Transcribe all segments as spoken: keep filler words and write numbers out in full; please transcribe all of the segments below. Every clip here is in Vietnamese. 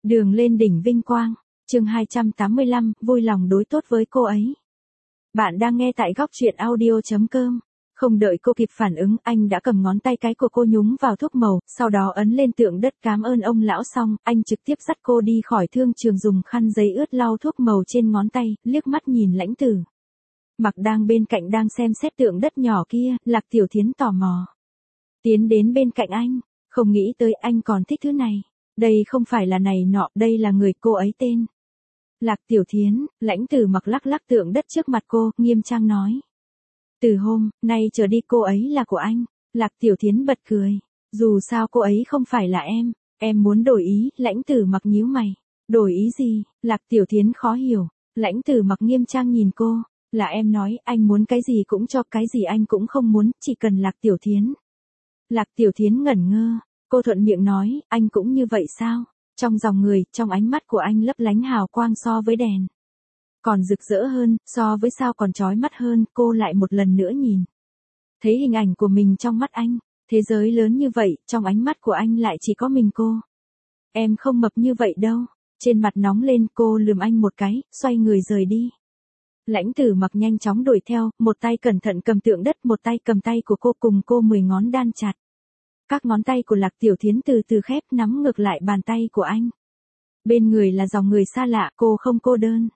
Đường lên đỉnh vinh quang, chương hai trăm tám mươi lăm, vui lòng đối tốt với cô ấy. Bạn đang nghe tại góc truyện audio chấm com. Không đợi cô kịp phản ứng, anh đã cầm ngón tay cái của cô nhúng vào thuốc màu, sau đó ấn lên tượng đất cảm ơn ông lão xong, anh trực tiếp dắt cô đi khỏi thương trường dùng khăn giấy ướt lau thuốc màu trên ngón tay, liếc mắt nhìn Lãnh Tử Mặc đang bên cạnh đang xem xét tượng đất nhỏ kia, Lạc Tiểu Thiến tò mò tiến đến bên cạnh anh, không nghĩ tới anh còn thích thứ này. Đây không phải là này nọ, đây là người cô ấy tên Lạc Tiểu Thiến. Lãnh Tử Mặc lắc lắc tượng đất trước mặt cô, nghiêm trang nói. Từ hôm nay trở đi cô ấy là của anh. Lạc Tiểu Thiến bật cười. Dù sao cô ấy không phải là em, em muốn đổi ý. Lãnh Tử Mặc nhíu mày. Đổi ý gì? Lạc Tiểu Thiến khó hiểu. Lãnh Tử Mặc nghiêm trang nhìn cô. Là em nói, anh muốn cái gì cũng cho, cái gì anh cũng không muốn, chỉ cần Lạc Tiểu Thiến. Lạc Tiểu Thiến ngẩn ngơ. Cô thuận miệng nói, anh cũng như vậy sao? Trong dòng người, trong ánh mắt của anh lấp lánh hào quang so với đèn. Còn rực rỡ hơn, so với sao còn chói mắt hơn, cô lại một lần nữa nhìn. Thấy hình ảnh của mình trong mắt anh, thế giới lớn như vậy, trong ánh mắt của anh lại chỉ có mình cô. Em không mập như vậy đâu. Trên mặt nóng lên, cô lườm anh một cái, xoay người rời đi. Lãnh Tử Mặc nhanh chóng đuổi theo, một tay cẩn thận cầm tượng đất, một tay cầm tay của cô cùng cô mười ngón đan chặt. Các ngón tay của Lạc Tiểu Thiến từ từ khép nắm ngược lại bàn tay của anh. Bên người là dòng người xa lạ, cô không cô đơn.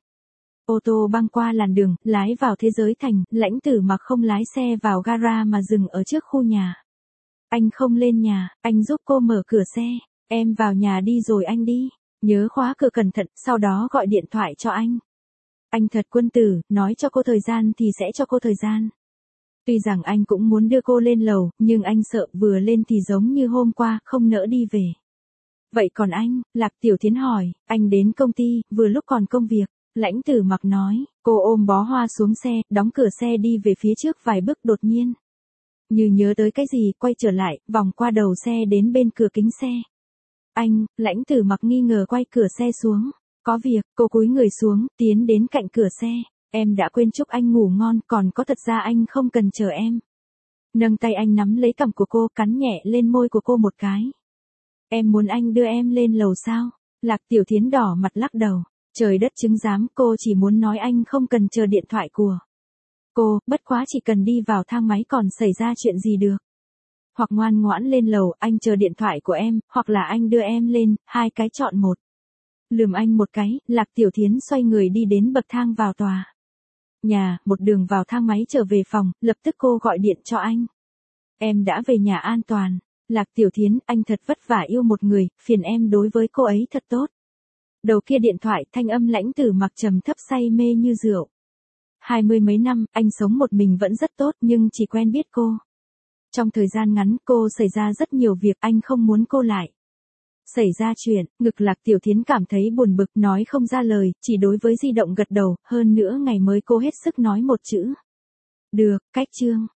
Ô tô băng qua làn đường, lái vào thế giới thành, Lãnh Tử Mặc không lái xe vào gara mà dừng ở trước khu nhà. Anh không lên nhà, anh giúp cô mở cửa xe. Em vào nhà đi rồi anh đi. Nhớ khóa cửa cẩn thận, sau đó gọi điện thoại cho anh. Anh thật quân tử, nói cho cô thời gian thì sẽ cho cô thời gian. Tuy rằng anh cũng muốn đưa cô lên lầu, nhưng anh sợ vừa lên thì giống như hôm qua, không nỡ đi về. Vậy còn anh? Lạc Tiểu Thiến hỏi. Anh đến công ty, vừa lúc còn công việc. Lãnh Tử Mặc nói. Cô ôm bó hoa xuống xe, đóng cửa xe đi về phía trước vài bước, đột nhiên như nhớ tới cái gì, quay trở lại, vòng qua đầu xe đến bên cửa kính xe. Anh, Lãnh Tử Mặc nghi ngờ quay cửa xe xuống. Có việc. Cô cúi người xuống, tiến đến cạnh cửa xe. Em đã quên chúc anh ngủ ngon, còn có thật ra anh không cần chờ em. Nâng tay anh nắm lấy cằm của cô, cắn nhẹ lên môi của cô một cái. Em muốn anh đưa em lên lầu sao? Lạc Tiểu Thiến đỏ mặt lắc đầu. Trời đất chứng giám, cô chỉ muốn nói anh không cần chờ điện thoại của cô, bất quá chỉ cần đi vào thang máy còn xảy ra chuyện gì được. Hoặc ngoan ngoãn lên lầu, anh chờ điện thoại của em, hoặc là anh đưa em lên, hai cái chọn một. Lườm anh một cái, Lạc Tiểu Thiến xoay người đi đến bậc thang vào tòa nhà, một đường vào thang máy trở về phòng, lập tức cô gọi điện cho anh. Em đã về nhà an toàn. Lạc Tiểu Thiến, anh thật vất vả yêu một người, phiền em đối với cô ấy thật tốt. Đầu kia điện thoại, thanh âm Lãnh Tử Mặc trầm thấp say mê như rượu. Hai mươi mấy năm, anh sống một mình vẫn rất tốt nhưng chỉ quen biết cô. Trong thời gian ngắn, cô xảy ra rất nhiều việc, anh không muốn cô lại xảy ra chuyện. Ngực Lạc Tiểu Thiến cảm thấy buồn bực, nói không ra lời, chỉ đối với di động gật đầu, hơn nữa ngày mới cô hết sức nói một chữ. Được, cách chương.